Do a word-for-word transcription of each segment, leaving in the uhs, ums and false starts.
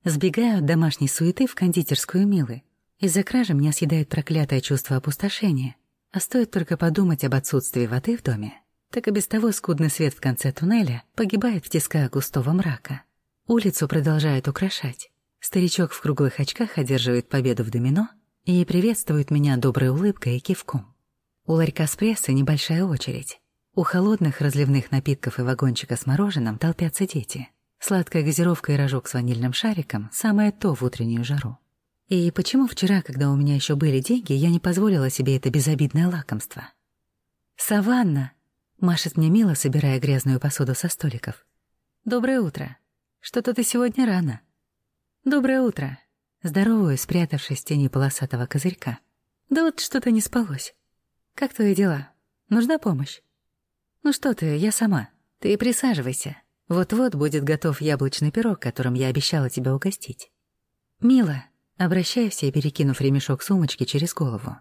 Сбегаю от домашней суеты в кондитерскую Милы. Из-за кражи меня съедает проклятое чувство опустошения. А стоит только подумать об отсутствии воды в доме, так и без того скудный свет в конце туннеля погибает в тисках густого мрака. Улицу продолжает украшать. Старичок в круглых очках одерживает победу в домино и приветствует меня доброй улыбкой и кивком. У ларька с прессой небольшая очередь. У холодных разливных напитков и вагончика с мороженым толпятся дети. Сладкая газировка и рожок с ванильным шариком — самое то в утреннюю жару. И почему вчера, когда у меня еще были деньги, я не позволила себе это безобидное лакомство? «Саванна!» — машет мне Мила, собирая грязную посуду со столиков. «Доброе утро. Что-то ты сегодня рано». «Доброе утро». Здоровую, спрятавшись в тени полосатого козырька. «Да вот что-то не спалось. Как твои дела? Нужна помощь?» «Ну что ты, я сама. Ты присаживайся. Вот-вот будет готов яблочный пирог, которым я обещала тебя угостить». «Мила», обращаюсь я, перекинув ремешок сумочки через голову.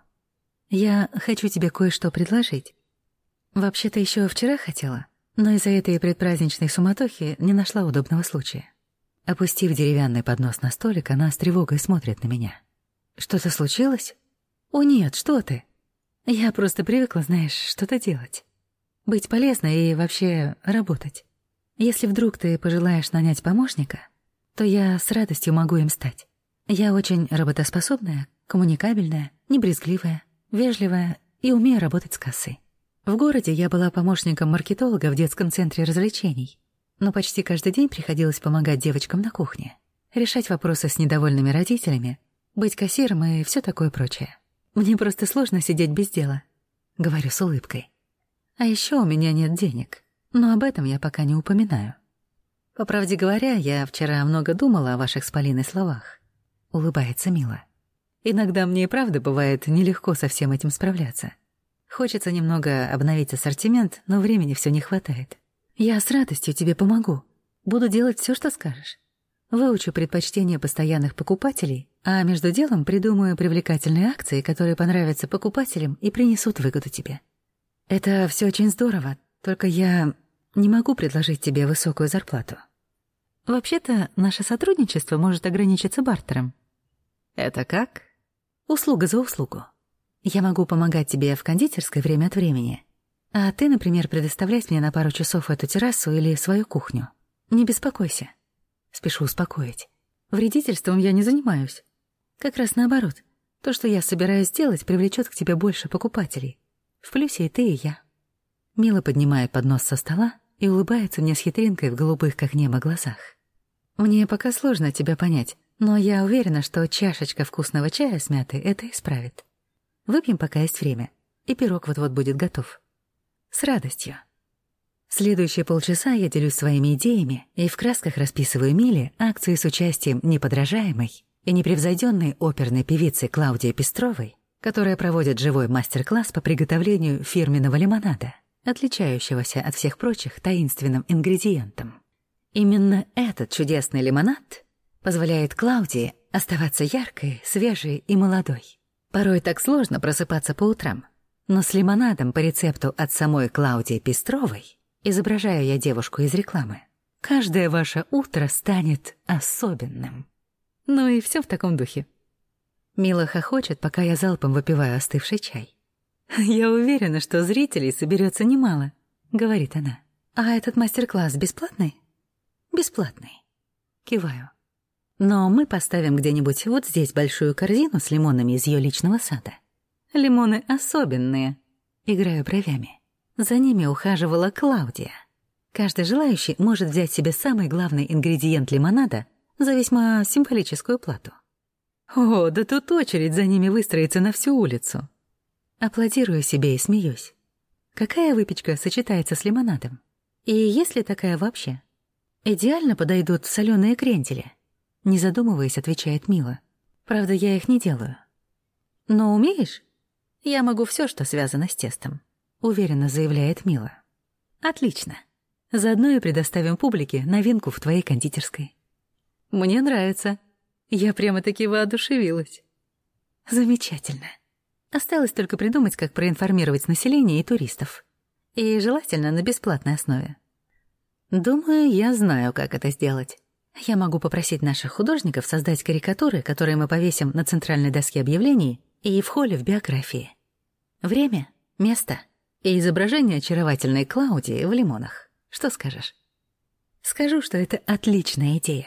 «Я хочу тебе кое-что предложить. Вообще-то еще вчера хотела, но из-за этой предпраздничной суматохи не нашла удобного случая». Опустив деревянный поднос на столик, она с тревогой смотрит на меня. «Что-то случилось?» «О нет, что ты? Я просто привыкла, знаешь, что-то делать. Быть полезной и вообще работать. Если вдруг ты пожелаешь нанять помощника, то я с радостью могу им стать. Я очень работоспособная, коммуникабельная, небрезгливая, вежливая и умею работать с кассой. В городе я была помощником маркетолога в детском центре развлечений, но почти каждый день приходилось помогать девочкам на кухне, решать вопросы с недовольными родителями, быть кассиром и все такое прочее. Мне просто сложно сидеть без дела», — говорю с улыбкой. «А еще у меня нет денег. Но об этом я пока не упоминаю. По правде говоря, я вчера много думала о ваших с Полиной словах. Улыбается Мила. Иногда мне и правда бывает нелегко со всем этим справляться. Хочется немного обновить ассортимент, но времени все не хватает. Я с радостью тебе помогу. Буду делать все, что скажешь. Выучу предпочтения постоянных покупателей, а между делом придумаю привлекательные акции, которые понравятся покупателям и принесут выгоду тебе. Это все очень здорово, только я не могу предложить тебе высокую зарплату. Вообще-то, наше сотрудничество может ограничиться бартером». «Это как?» «Услуга за услугу. Я могу помогать тебе в кондитерской время от времени, а ты, например, предоставлять мне на пару часов эту террасу или свою кухню. Не беспокойся». Спешу успокоить. Вредительством я не занимаюсь. Как раз наоборот. То, что я собираюсь сделать, привлечет к тебе больше покупателей. В плюсе и ты, и я». Мила поднимает поднос со стола и улыбается мне с хитринкой в голубых, как небо, глазах. «Мне пока сложно тебя понять, но я уверена, что чашечка вкусного чая с мятой это исправит. Выпьем, пока есть время, и пирог вот-вот будет готов. С радостью». Следующие полчаса я делюсь своими идеями и в красках расписываю Миле акции с участием неподражаемой и непревзойденной оперной певицы Клаудии Пестровой, которая проводит живой мастер-класс по приготовлению фирменного лимонада, отличающегося от всех прочих таинственным ингредиентом. Именно этот чудесный лимонад позволяет Клаудии оставаться яркой, свежей и молодой. Порой так сложно просыпаться по утрам, но с лимонадом по рецепту от самой Клаудии Пестровой, изображаю я девушку из рекламы, каждое ваше утро станет особенным. Ну и все в таком духе. Мила хохочет, пока я залпом выпиваю остывший чай. «Я уверена, что зрителей соберется немало», — говорит она. «А этот мастер-класс бесплатный?» «Бесплатный». Киваю. «Но мы поставим где-нибудь вот здесь большую корзину с лимонами из ее личного сада. Лимоны особенные». Играю бровями. За ними ухаживала Клаудия. Каждый желающий может взять себе самый главный ингредиент лимонада за весьма символическую плату. О, да тут очередь за ними выстроится на всю улицу. Аплодирую себе и смеюсь. Какая выпечка сочетается с лимонадом? И есть ли такая вообще? Идеально подойдут соленые кренделя. Не задумываясь, отвечает Мила. Правда, я их не делаю. Но умеешь? Я могу все, что связано с тестом. Уверенно заявляет Мила. Отлично. Заодно и предоставим публике новинку в твоей кондитерской. Мне нравится. Я прямо-таки воодушевилась. Замечательно. Осталось только придумать, как проинформировать население и туристов. И желательно на бесплатной основе. Думаю, я знаю, как это сделать. Я могу попросить наших художников создать карикатуры, которые мы повесим на центральной доске объявлений и в холле в биографии. Время, место и изображение очаровательной Клаудии в лимонах. Что скажешь? Скажу, что это отличная идея.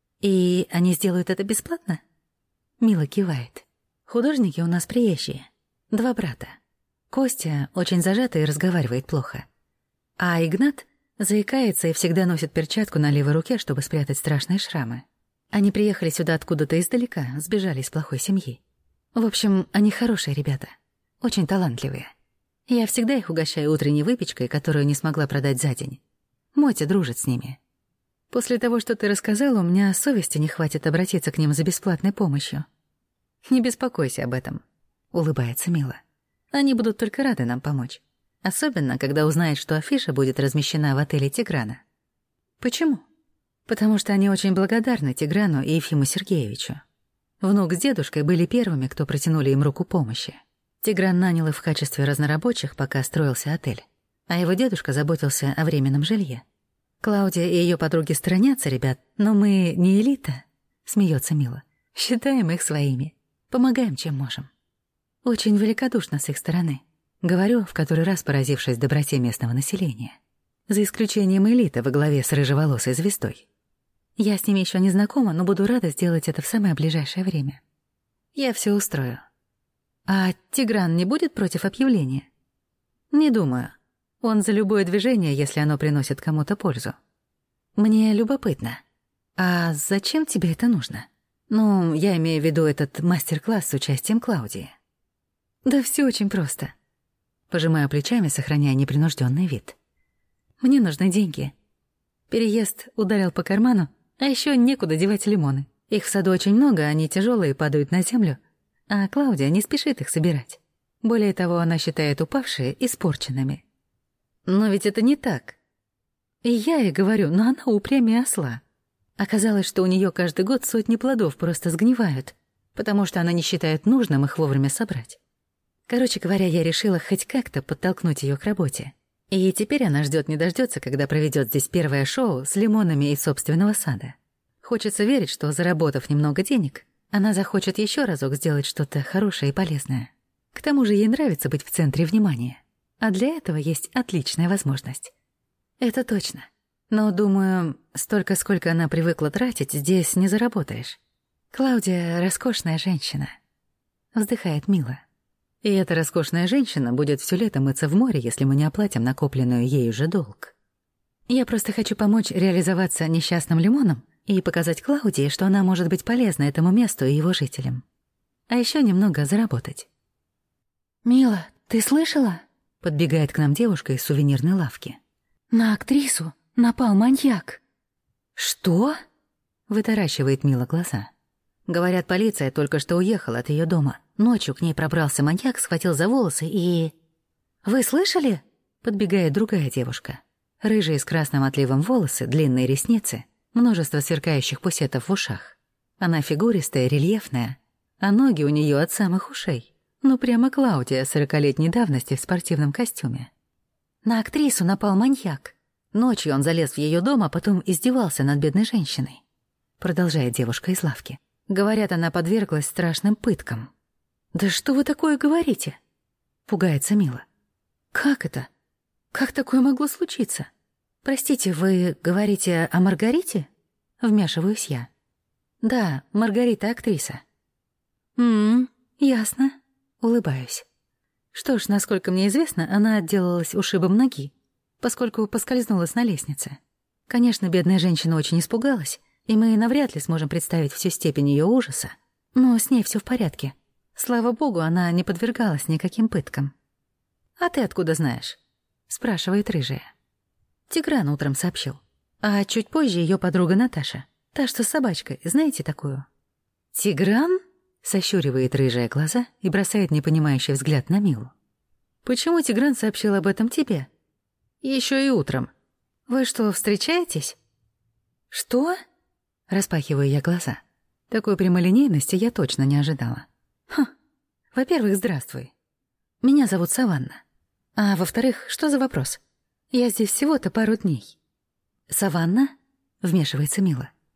И они сделают это бесплатно? Мила кивает. Художники у нас приезжие. Два брата. Костя очень зажатый и разговаривает плохо. А Игнат заикается и всегда носит перчатку на левой руке, чтобы спрятать страшные шрамы. Они приехали сюда откуда-то издалека, сбежали из плохой семьи. В общем, они хорошие ребята. Очень талантливые. Я всегда их угощаю утренней выпечкой, которую не смогла продать за день. Мотя дружит с ними. После того, что ты рассказала, у меня совести не хватит обратиться к ним за бесплатной помощью. Не беспокойся об этом, улыбается Мила. Они будут только рады нам помочь. Особенно, когда узнают, что афиша будет размещена в отеле «Тиграна». Почему? Потому что они очень благодарны Тиграну и Ефиму Сергеевичу. Внук с дедушкой были первыми, кто протянули им руку помощи. Тигран нанял их в качестве разнорабочих, пока строился отель. А его дедушка заботился о временном жилье. Клаудия и ее подруги сторонятся ребят, но мы не элита, смеется Мила. Считаем их своими. Помогаем, чем можем. Очень великодушно с их стороны. Говорю, в который раз поразившись доброте местного населения. За исключением элиты во главе с рыжеволосой звездой. Я с ними еще не знакома, но буду рада сделать это в самое ближайшее время. Я все устрою. А Тигран не будет против объявления? Не думаю. Он за любое движение, если оно приносит кому-то пользу. Мне любопытно. А зачем тебе это нужно? Ну, я имею в виду этот мастер-класс с участием Клаудии. Да все очень просто. Пожимаю плечами, сохраняя непринужденный вид. Мне нужны деньги. Переезд ударил по карману, а еще некуда девать лимоны. Их в саду очень много, они тяжелые, падают на землю. А Клаудия не спешит их собирать. Более того, она считает упавшие испорченными. Но ведь это не так. И я ей говорю, но она упрямее осла. Оказалось, что у нее каждый год сотни плодов просто сгнивают, потому что она не считает нужным их вовремя собрать. Короче говоря, я решила хоть как-то подтолкнуть ее к работе. И теперь она ждет не дождется, когда проведет здесь первое шоу с лимонами из собственного сада. Хочется верить, что, заработав немного денег, она захочет еще разок сделать что-то хорошее и полезное. К тому же ей нравится быть в центре внимания. А для этого есть отличная возможность. Это точно. Но, думаю, столько, сколько она привыкла тратить, здесь не заработаешь. Клаудия — роскошная женщина. Вздыхает Мила. И эта роскошная женщина будет все лето мыться в море, если мы не оплатим накопленную ею же долг. Я просто хочу помочь реализоваться несчастным лимоном и показать Клаудии, что она может быть полезна этому месту и его жителям. А еще немного заработать. «Мила, ты слышала?» Подбегает к нам девушка из сувенирной лавки. «На актрису напал маньяк». «Что?» — вытаращивает Мила глаза. Говорят, полиция только что уехала от ее дома. Ночью к ней пробрался маньяк, схватил за волосы и... «Вы слышали?» — подбегает другая девушка. Рыжие с красным отливом волосы, длинные ресницы, множество сверкающих пусетов в ушах. Она фигуристая, рельефная, а ноги у нее от самых ушей. Ну, прямо Клаудия сорокалетней давности в спортивном костюме. На актрису напал маньяк. Ночью он залез в ее дом, а потом издевался над бедной женщиной. Продолжает девушка из лавки. Говорят, она подверглась страшным пыткам. «Да что вы такое говорите?» Пугается Мила. «Как это? Как такое могло случиться? Простите, вы говорите о Маргарите?» Вмешиваюсь я. «Да, Маргарита актриса». «М-м, ясно». Улыбаюсь. Что ж, насколько мне известно, она отделалась ушибом ноги, поскольку поскользнулась на лестнице. Конечно, бедная женщина очень испугалась, и мы навряд ли сможем представить всю степень ее ужаса, но с ней все в порядке. Слава богу, она не подвергалась никаким пыткам. «А ты откуда знаешь?» — спрашивает рыжая. Тигран утром сообщил. А чуть позже ее подруга Наташа, та, что с собачкой, знаете такую? «Тигран?» — сощуривает рыжие глаза и бросает непонимающий взгляд на Милу. «Почему Тигран сообщил об этом тебе?» «Еще и утром. Вы что, встречаетесь?» «Что?» — распахиваю я глаза. Такой прямолинейности я точно не ожидала. «Хм. Во-первых, здравствуй. Меня зовут Саванна. А во-вторых, что за вопрос? Я здесь всего-то пару дней». «Саванна?» — вмешивается Мила.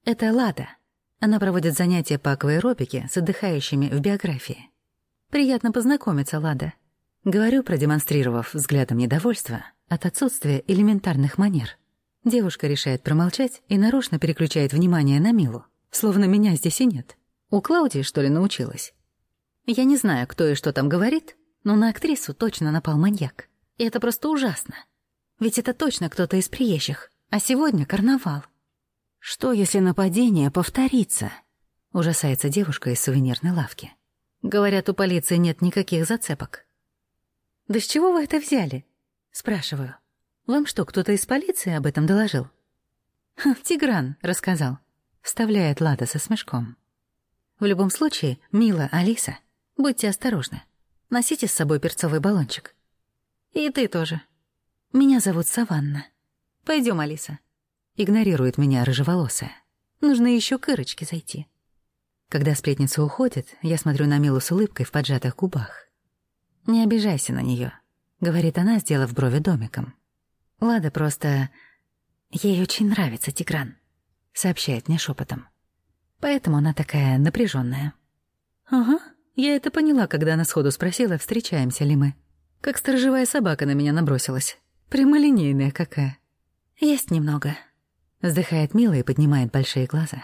Это Лада. Она проводит занятия по акваэробике с отдыхающими в биографии. Приятно познакомиться, Лада. Говорю, продемонстрировав взглядом недовольства от отсутствия элементарных манер. Девушка решает промолчать и нарочно переключает внимание на Милу, словно меня здесь и нет. У Клаудии, что ли, научилась? Я не знаю, кто и что там говорит, но на актрису точно напал маньяк. И это просто ужасно. Ведь это точно кто-то из приезжих, а сегодня карнавал. Что, если нападение повторится? Ужасается девушка из сувенирной лавки. Говорят, у полиции нет никаких зацепок. «Да с чего вы это взяли?» Спрашиваю. «Вам что, кто-то из полиции об этом доложил?» Ха, «Тигран рассказал», — вставляет Лада со смешком. «В любом случае, Мила, Алиса, будьте осторожны. Носите с собой перцовый баллончик. И ты тоже. Меня зовут Саванна. Пойдем, Алиса». Игнорирует меня рыжеволосая. Нужно еще к Ирочке зайти. Когда сплетница уходит, я смотрю на Милу с улыбкой в поджатых губах. «Не обижайся на нее», — говорит она, сделав брови домиком. «Лада просто... Ей очень нравится Тигран», — сообщает мне шепотом. Поэтому она такая напряженная. «Ага, я это поняла, когда она сходу спросила, встречаемся ли мы. Как сторожевая собака на меня набросилась. Прямолинейная какая». «Есть немного», — вздыхает Мила и поднимает большие глаза.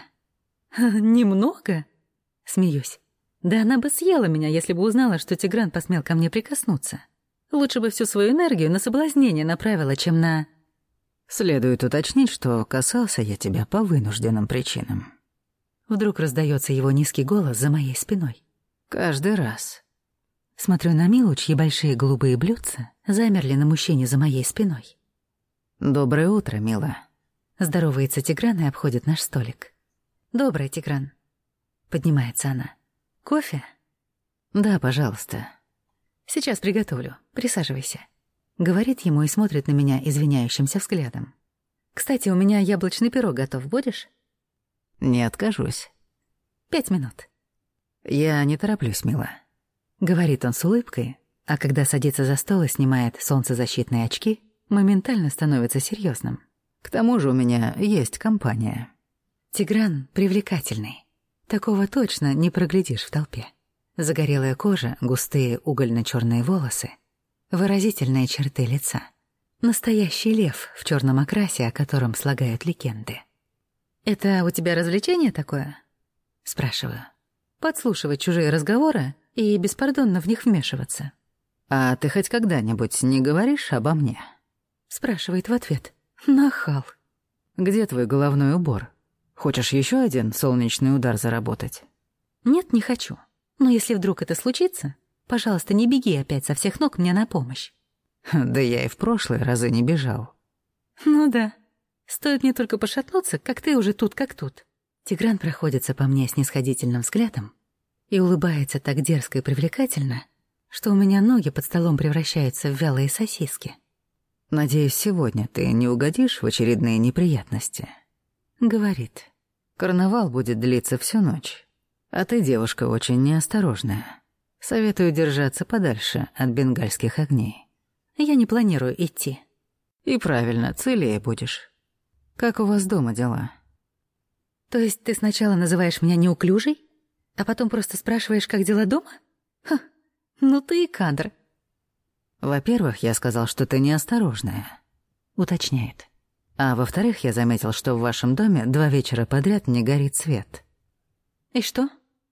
«Немного?» — смеюсь. «Да она бы съела меня, если бы узнала, что Тигран посмел ко мне прикоснуться. Лучше бы всю свою энергию на соблазнение направила, чем на...» «Следует уточнить, что касался я тебя по вынужденным причинам». Вдруг раздается его низкий голос за моей спиной. «Каждый раз». Смотрю на Милу, чьи большие голубые блюдца замерли на мужчине за моей спиной. «Доброе утро, Мила». Здоровается Тигран и обходит наш столик. «Доброе, Тигран». Поднимается она. «Кофе?» «Да, пожалуйста». «Сейчас приготовлю. Присаживайся». Говорит ему и смотрит на меня извиняющимся взглядом. «Кстати, у меня яблочный пирог готов. Будешь?» «Не откажусь». «Пять минут». «Я не тороплюсь, Мила». Говорит он с улыбкой, а когда садится за стол и снимает солнцезащитные очки, моментально становится серьезным. «К тому же у меня есть компания». Тигран привлекательный. Такого точно не проглядишь в толпе. Загорелая кожа, густые угольно-черные волосы, выразительные черты лица. Настоящий лев в черном окрасе, о котором слагают легенды. «Это у тебя развлечение такое?» Спрашиваю. Подслушивать чужие разговоры и беспардонно в них вмешиваться. «А ты хоть когда-нибудь не говоришь обо мне?» Спрашивает в ответ. Нахал. «Где твой головной убор? Хочешь еще один солнечный удар заработать?» «Нет, не хочу. Но если вдруг это случится, пожалуйста, не беги опять со всех ног мне на помощь». «Да я и в прошлые разы не бежал». «Ну да. Стоит мне только пошатнуться, как ты уже тут как тут». Тигран проходится по мне снисходительным взглядом и улыбается так дерзко и привлекательно, что у меня ноги под столом превращаются в вялые сосиски. «Надеюсь, сегодня ты не угодишь в очередные неприятности», — говорит. «Карнавал будет длиться всю ночь, а ты девушка очень неосторожная. Советую держаться подальше от бенгальских огней». «Я не планирую идти». «И правильно, целее будешь. Как у вас дома дела?» «То есть ты сначала называешь меня неуклюжей, а потом просто спрашиваешь, как дела дома? Ха, ну ты и кадр». «Во-первых, я сказал, что ты неосторожная», — уточняет. «А во-вторых, я заметил, что в вашем доме два вечера подряд не горит свет». «И что?»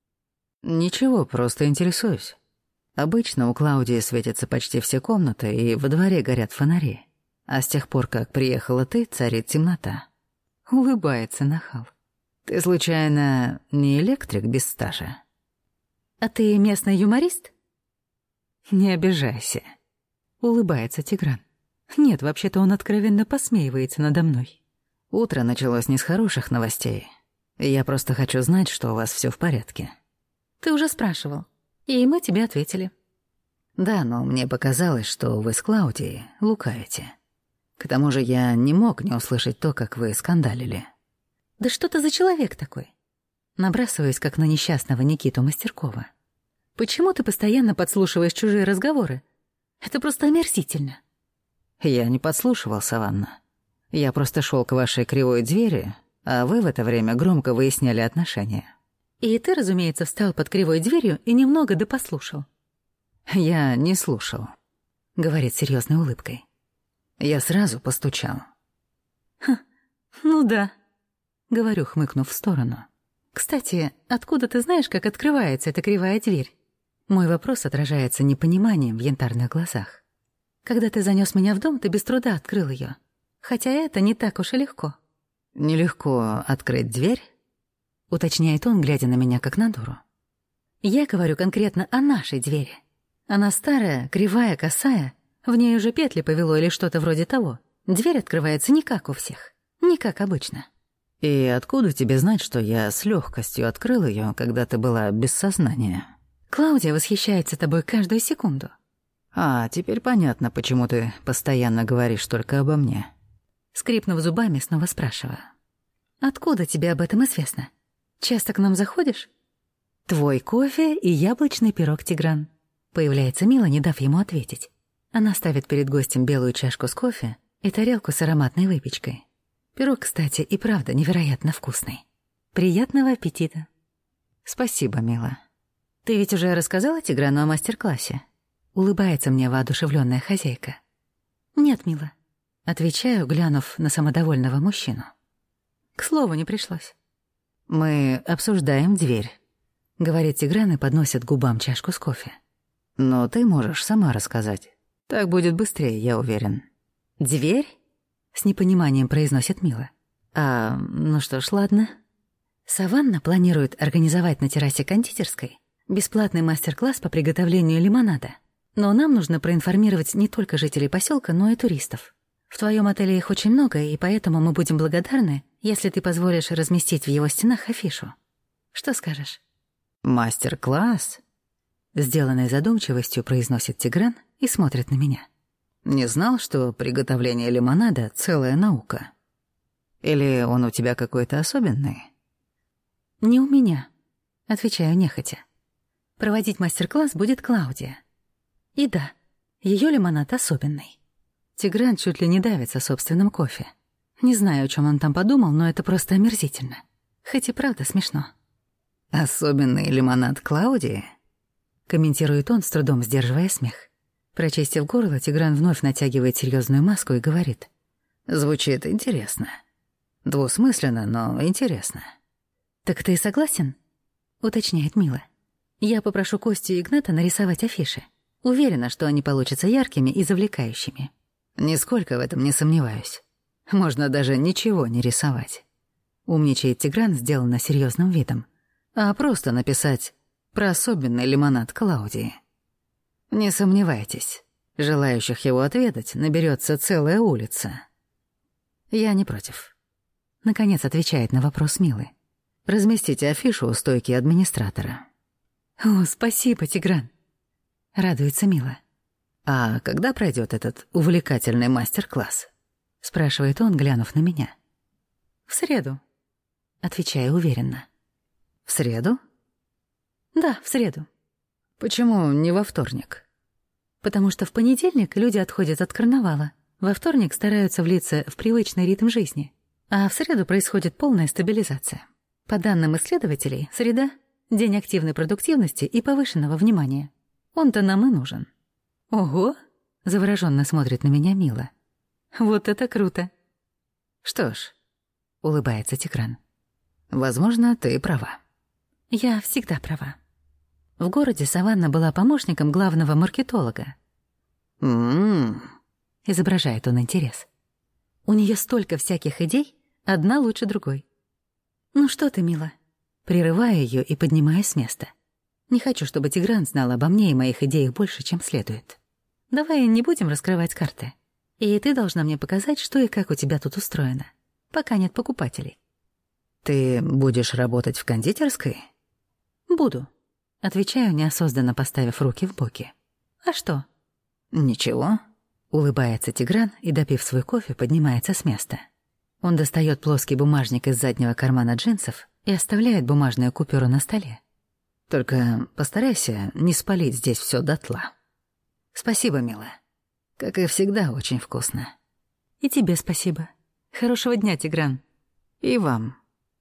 «Ничего, просто интересуюсь. Обычно у Клаудии светятся почти все комнаты, и во дворе горят фонари. А с тех пор, как приехала ты, царит темнота». Улыбается нахал. «Ты, случайно, не электрик без стажа?» «А ты местный юморист?» «Не обижайся», — улыбается Тигран. «Нет, вообще-то он откровенно посмеивается надо мной». «Утро началось не с хороших новостей. Я просто хочу знать, что у вас все в порядке». «Ты уже спрашивал, и мы тебе ответили». «Да, но мне показалось, что вы с Клаудией лукавите. К тому же я не мог не услышать то, как вы скандалили». «Да что ты за человек такой?» Набрасываюсь, как на несчастного Никиту Мастеркова. «Почему ты постоянно подслушиваешь чужие разговоры? Это просто омерзительно». «Я не подслушивал, Саванна. Я просто шел к вашей кривой двери, А вы в это время громко выясняли отношения. И ты, разумеется, встал под кривой дверью и немного да послушал. Я не слушал, говорит серьезной улыбкой. Я сразу постучал. Ха, ну да, говорю, хмыкнув в сторону. Кстати, откуда ты знаешь, как открывается эта кривая дверь? Мой вопрос отражается непониманием в янтарных глазах. Когда ты занёс меня в дом, ты без труда открыл её. Хотя это не так уж и легко. Нелегко открыть дверь? Уточняет он, глядя на меня как на дуру. Я говорю конкретно о нашей двери. Она старая, кривая, косая. В ней уже петли повело или что-то вроде того. Дверь открывается не как у всех. Не как обычно. И откуда тебе знать, что я с лёгкостью открыл её, когда ты была без сознания? Клаудия восхищается тобой каждую секунду. А, теперь понятно, почему ты постоянно говоришь только обо мне. Скрипнув зубами, снова спрашиваю. Откуда тебе об этом известно? Часто к нам заходишь? Твой кофе и яблочный пирог, Тигран. Появляется Мила, не дав ему ответить. Она ставит перед гостем белую чашку с кофе и тарелку с ароматной выпечкой. Пирог, кстати, и правда невероятно вкусный. Приятного аппетита. Спасибо, Мила. Ты ведь уже рассказала Тиграну о мастер-классе? Улыбается мне воодушевленная хозяйка. Нет, Мила. Отвечаю, глянув на самодовольного мужчину. К слову, не пришлось. Мы обсуждаем дверь, говорит Тигран и подносит к губам чашку с кофе. Но ты можешь сама рассказать. Так будет быстрее, я уверен. Дверь? С непониманием произносит Мила. А, ну что ж, ладно. Саванна планирует организовать на террасе кондитерской бесплатный мастер-класс по приготовлению лимонада. Но нам нужно проинформировать не только жителей поселка, но и туристов. В твоем отеле их очень много, и поэтому мы будем благодарны, если ты позволишь разместить в его стенах афишу. Что скажешь? Мастер-класс? Сделанной задумчивостью произносит Тигран и смотрит на меня. Не знал, что приготовление лимонада — целая наука. Или он у тебя какой-то особенный? Не у меня, отвечаю нехотя. Проводить мастер-класс будет Клаудия. И да, ее лимонад особенный. Тигран чуть ли не давится собственным кофе. Не знаю, о чем он там подумал, но это просто омерзительно. Хоть и правда смешно. «Особенный лимонад Клаудии?» — комментирует он, с трудом сдерживая смех. Прочистив горло, Тигран вновь натягивает серьезную маску и говорит. «Звучит интересно. Двусмысленно, но интересно». «Так ты согласен?» — уточняет Мила. «Я попрошу Костю и Игната нарисовать афиши. Уверена, что они получатся яркими и завлекающими». «Нисколько в этом не сомневаюсь. Можно даже ничего не рисовать». Умничает Тигран, сделанно серьезным видом. А просто написать про особенный лимонад Клаудии. Не сомневайтесь, желающих его отведать наберется целая улица. Я не против. Наконец отвечает на вопрос Милы. Разместите афишу у стойки администратора. О, спасибо, Тигран. Радуется Мила. А когда пройдет этот увлекательный мастер-класс? Спрашивает он, глянув на меня. В среду. Отвечаю уверенно. В среду? Да, в среду. Почему не во вторник? Потому что в понедельник люди отходят от карнавала. Во вторник стараются влиться в привычный ритм жизни. А в среду происходит полная стабилизация. По данным исследователей, среда — день активной продуктивности и повышенного внимания. Он-то нам и нужен. Ого! Завороженно смотрит на меня Мила. Вот это круто! Что ж, улыбается Тигран. Возможно, ты права. Я всегда права. В городе Саванна была помощником главного маркетолога. М-м-м. Изображает он интерес. У нее столько всяких идей, одна лучше другой. Ну что ты, Мила? Прерываю ее и поднимаюсь с места. Не хочу, чтобы Тигран знал обо мне и моих идеях больше, чем следует. Давай не будем раскрывать карты. И ты должна мне показать, что и как у тебя тут устроено, пока нет покупателей. Ты будешь работать в кондитерской? Буду. Отвечаю, неосознанно поставив руки в боки. А что? Ничего. Улыбается Тигран и, допив свой кофе, поднимается с места. Он достает плоский бумажник из заднего кармана джинсов и оставляет бумажную купюру на столе. Только постарайся не спалить здесь все дотла. Спасибо, милая. Как и всегда, очень вкусно. И тебе спасибо. Хорошего дня, Тигран. И вам.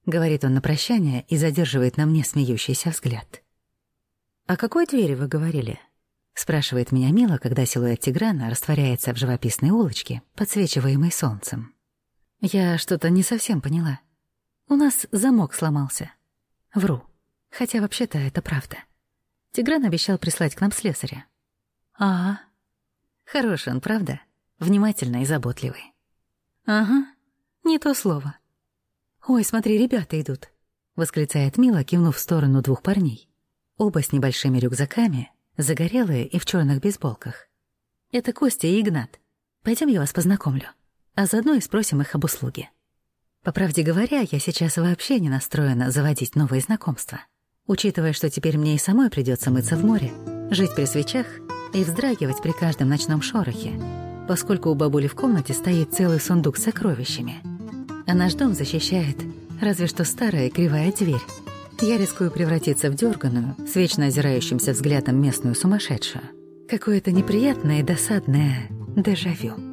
— говорит он на прощание и задерживает на мне смеющийся взгляд. «О какой двери вы говорили?» — спрашивает меня Мила, когда силуэт Тиграна растворяется в живописной улочке, подсвечиваемой солнцем. Я что-то не совсем поняла. У нас замок сломался. Вру. Хотя вообще-то это правда. Тигран обещал прислать к нам слесаря. Ага. Хороший он, правда? Внимательный и заботливый. Ага. Не то слово. «Ой, смотри, ребята идут», — восклицает Мила, кивнув в сторону двух парней. Оба с небольшими рюкзаками, загорелые и в черных бейсболках. Это Костя и Игнат. Пойдем, я вас познакомлю. А заодно и спросим их об услуге. По правде говоря, я сейчас вообще не настроена заводить новые знакомства. Учитывая, что теперь мне и самой придется мыться в море, жить при свечах и вздрагивать при каждом ночном шорохе, поскольку у бабули в комнате стоит целый сундук с сокровищами. А наш дом защищает разве что старая кривая дверь. Я рискую превратиться в дерганую, с вечно озирающимся взглядом местную сумасшедшую. Какое-то неприятное и досадное дежавю.